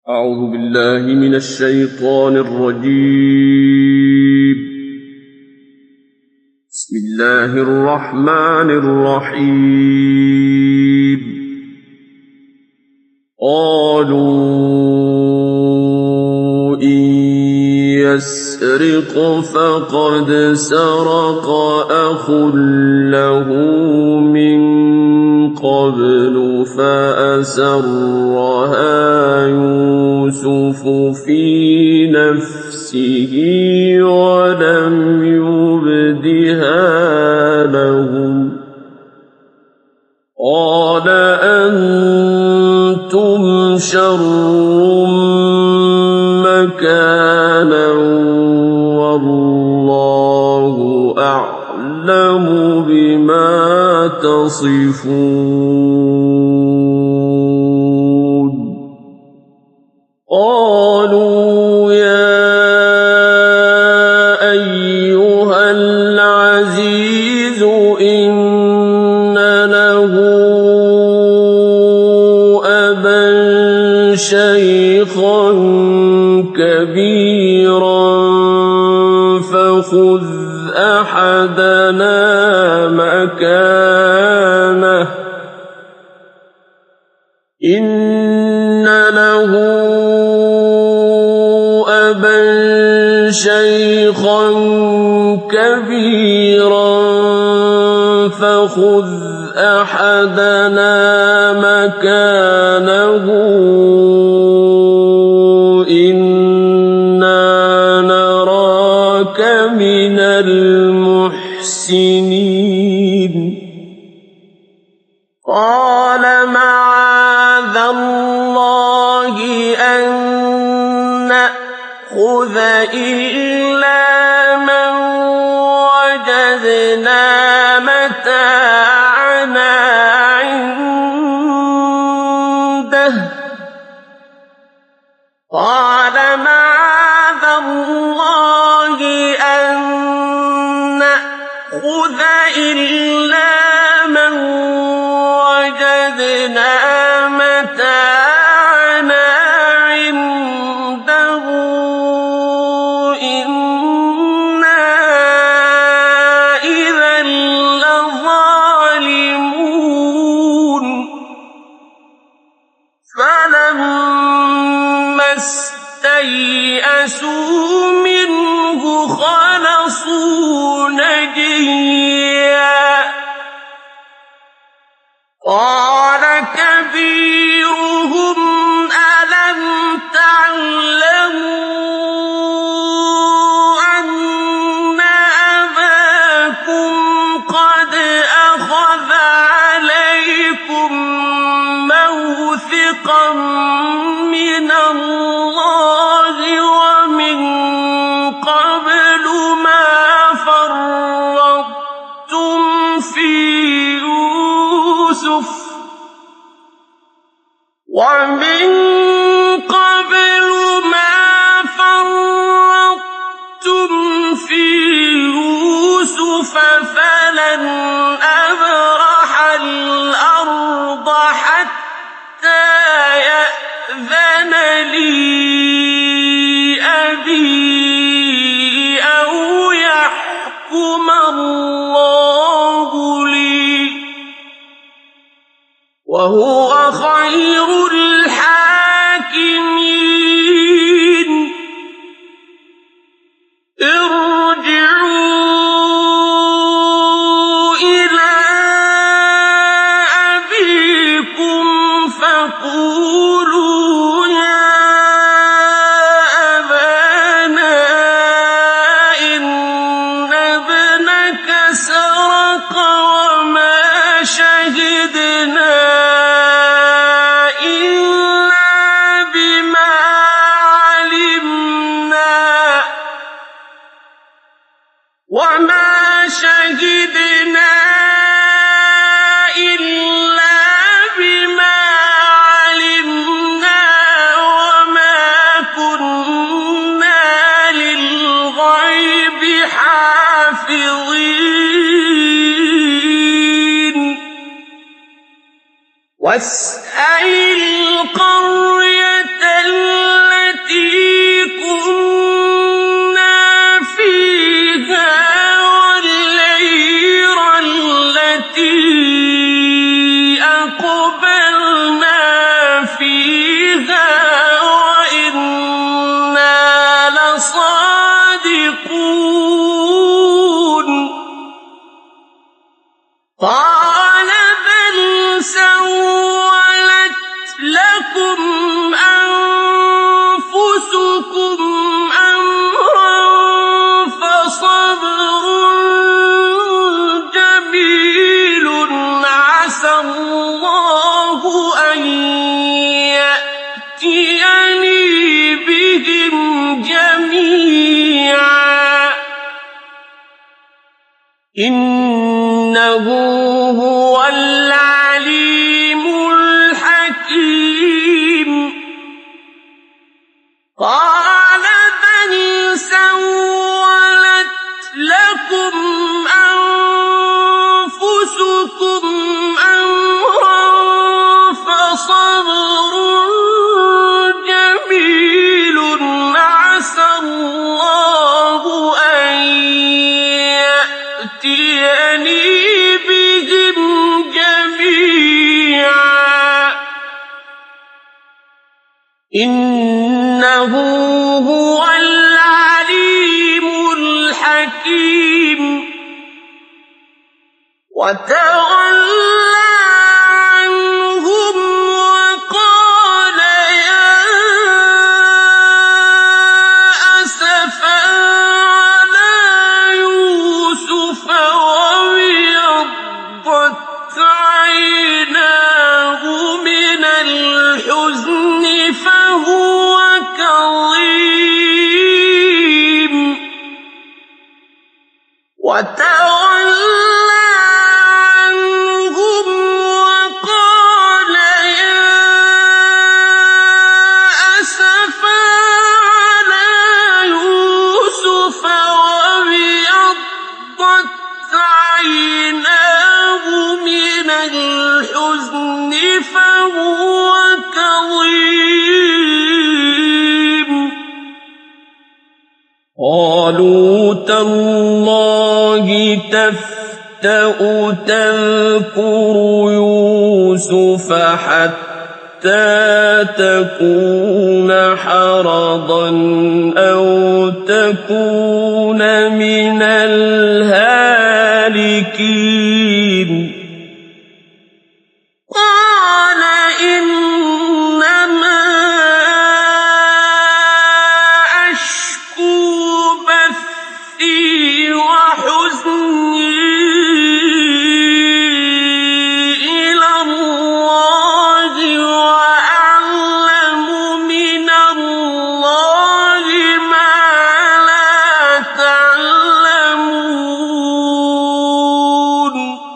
أعوذ بالله من الشيطان الرجيم. بسم الله الرحمن الرحيم. قالوا إن يسرق فقد سرق أخ له من قبل فأسرها يوسف في نفسه ولم يبدها لهم قال أنتم شر مكانا والله أعلم بما تصفون. قالوا يا أيها العزيز إن له أبا شيخا كبيرا فخذ أحدنا مكانه إن له أبا شيخا كبيرا فخذ أحدنا مكانه إنا نراك من المحسنين. قال معاذ الله أن نأخذ إلا من وجدنا متاعنا عنده. قال معاذ الله أن نأخذ إلا من وجدنا متاعنا عنده إنا إذا لظالمون. فلما استيئسوا منه خلصوا نجيا. قال كبيرهم ألم تعلموا أن أباكم قد أخذ عليكم موثقا من الله ومن قبل ما فرطتم في يوسف فلن أبرح الأرض حتى يأذن لي أبي أو يحكم الله لي وهو خير الحاكمين. ارجعوا إلى أبيكم فقولوا يا أبانا إن ابنك سرق وما شهدنا إلا بما علمنا وما كنا للغيب حافظين. واسأل القرية إنه هو العليم الحكيم قال بل سولت لكم أنفسكم أمرا فصبر جميل عسى الله أن يأتيني بهم جميعا إنه هو العليم الحكيم وتولى عنهم وقال يا أسفا على يوسف وابيضت عيناه من الحزن فهو كظيم وتولى عنهم وقال يا أسفا على يوسف وابيضت عيناه من الحزن فهو كظيم قالوا تالله تفتأ تذكر يوسف حتى تكون حرضا أو تكون من الهالكين قال إنما أشكو بثي وحزني إلى الله وأعلم من الله ما لا تعلمون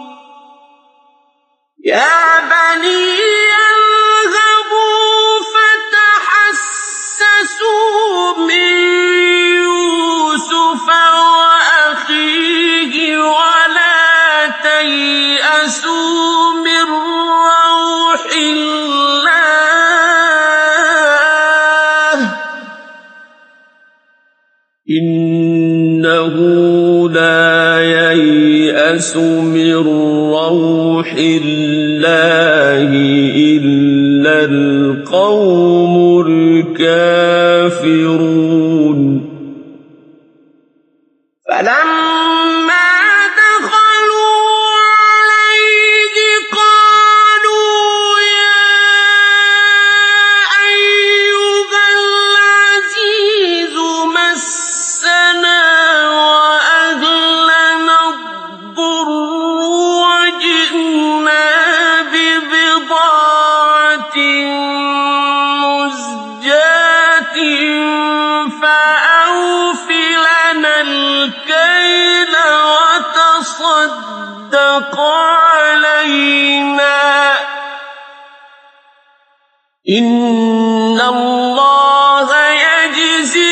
يا بني اذهبوا فتحسسوا من يوسف وأخيه ولا تيأسوا من روح الله إنه لا ييأس من روح الله إلا القوم الكافرون فلما دخلوا عليه قالوا يا أيها العزيز مسنا وأهلنا الضر وجئنا ببضاعة مزجاة فأوف لنا الكيل وتصدق علينا إن الله يجزي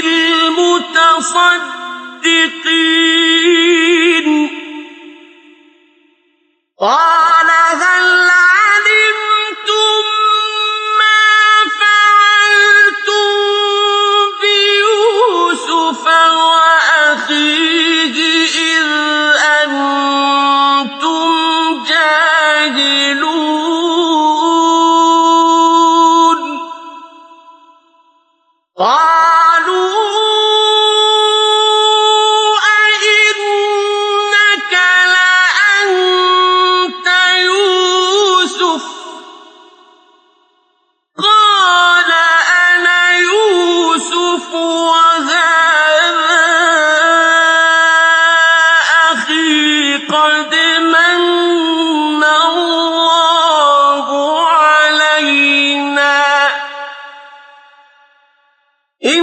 المتصدقين قال هل علمتم ما فعلتم بيوسف وأخيه إذ أنتم جاهلون قالوا أئنك لأنت يوسف قال أنا يوسف وهذا أخي قد من الله علينا إن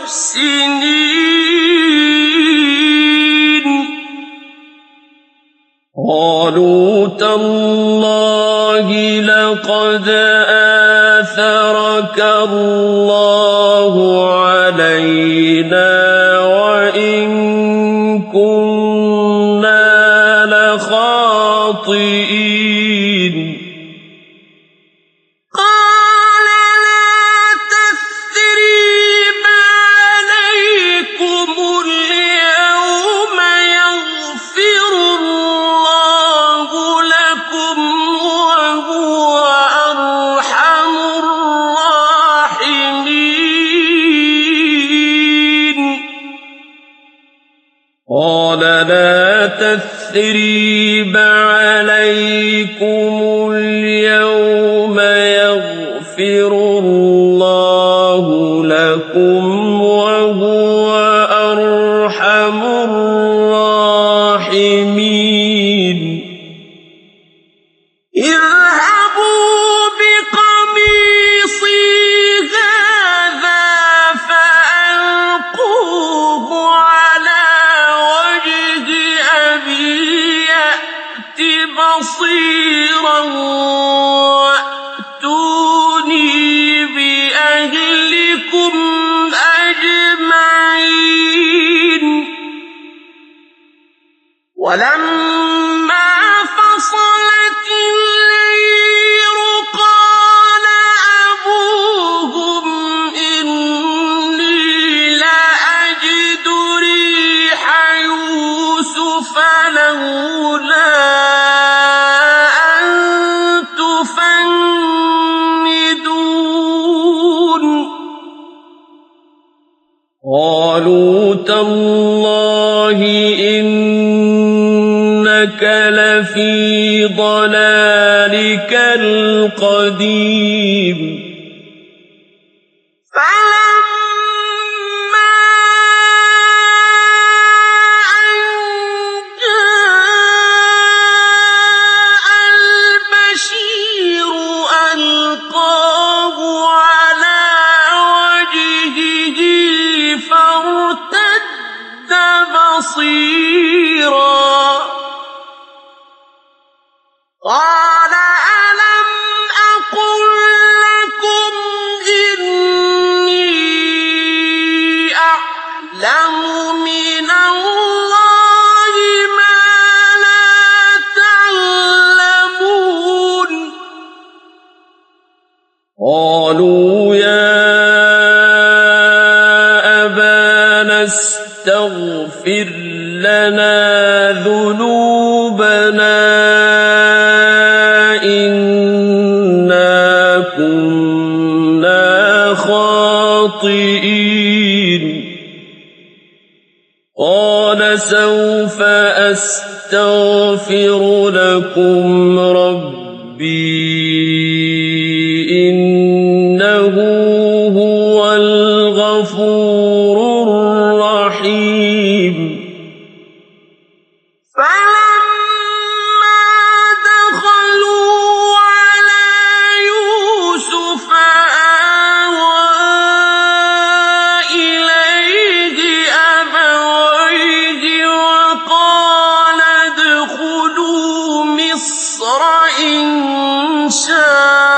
مُحْسِنِينَ قالوا تالله لقد آثرك الله علينا وإن كنا لخاطئين قال لا تثريب عليكم اليوم يغفر الله لكم وهو أرحم الراحمين قال لا تثريب عليكم اليوم يغفر الله لكم وهو أرحم الراحمين اذهبوا بقميصي هذا فألقوه على وجه أبي يأت بصيرا وأتوني بأهلكم أجمعين ولما فصلت العير قال أبوهم إني لأجد ريح يوسف لولا أن تفندون قالوا تالله إنك لفي ضلالك القديم فلما أن جاء البشير ألقاه على وجهه فارتد بصيرا قال ألم أقل لكم إني أعلم من الله ما لا تعلمون قالوا يا أبانا استغفر لنا ذنوبنا إنا كنا خاطئين قال سوف أستغفر لكم ربي إنه هو الغفور الرحيم فلما دخلوا على يوسف آوى إليه أبويه وقال ادخلوا مصر إن شاء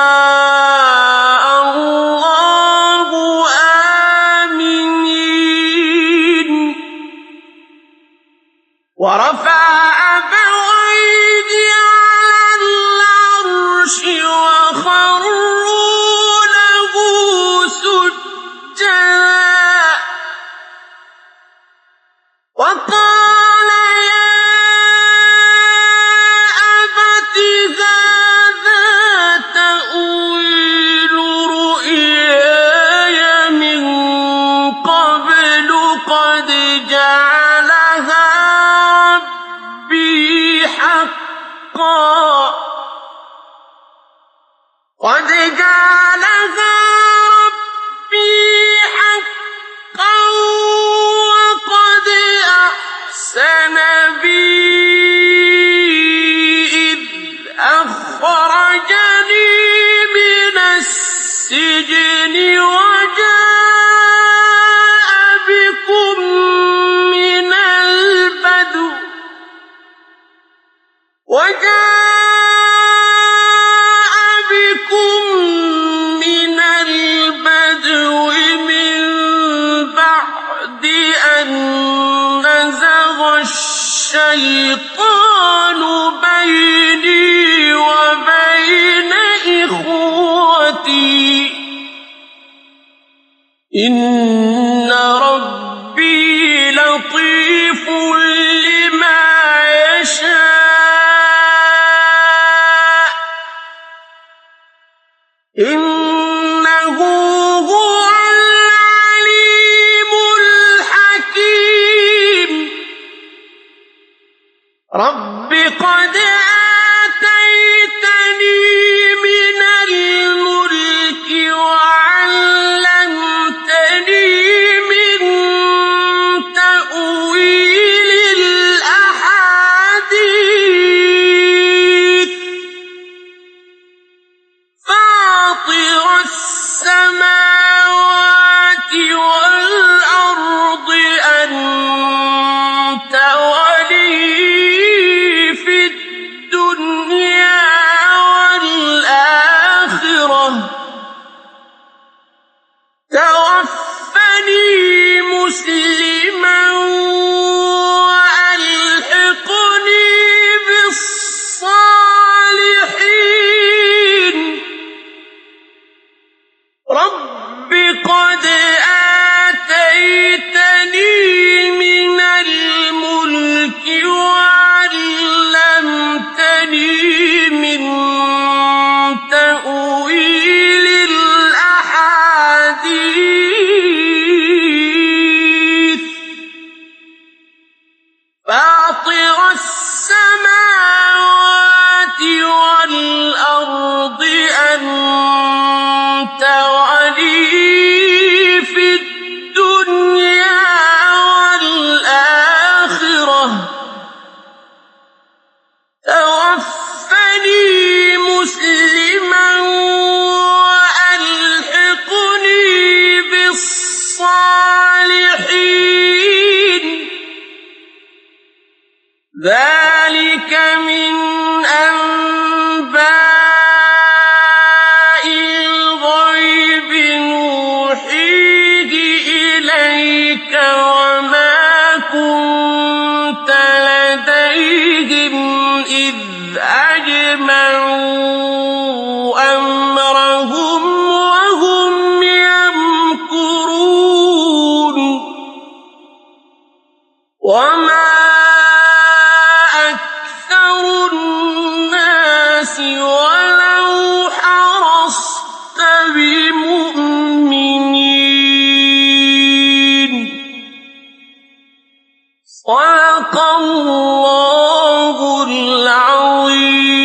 الشيطان بيني وبين إخوتي إن ربي لطيف لما يشاء إنه هو العليم الحكيم رب قد آتيتني من الملك وعلمتني من تأويل الأحاديث فاطر السماوات والأرض أنت ولي في الدنيا والآخرة توفني مسلما وألحقني بالصالحين رب قد آتيتني من الملك وعلمتني من تأويل الأحاديث فاطر السماوات والأرض أنت ولي في الدنيا والآخرة توفني مسلما وألحقني بالصالحين ذلك من أنباء الغيب نوحيه إليك وما كنت لديهم إذ أجمعوا أمرهم وهم يمكرون وما أكثر الناس ولو حرصت بمؤمنين صدق الله العظيم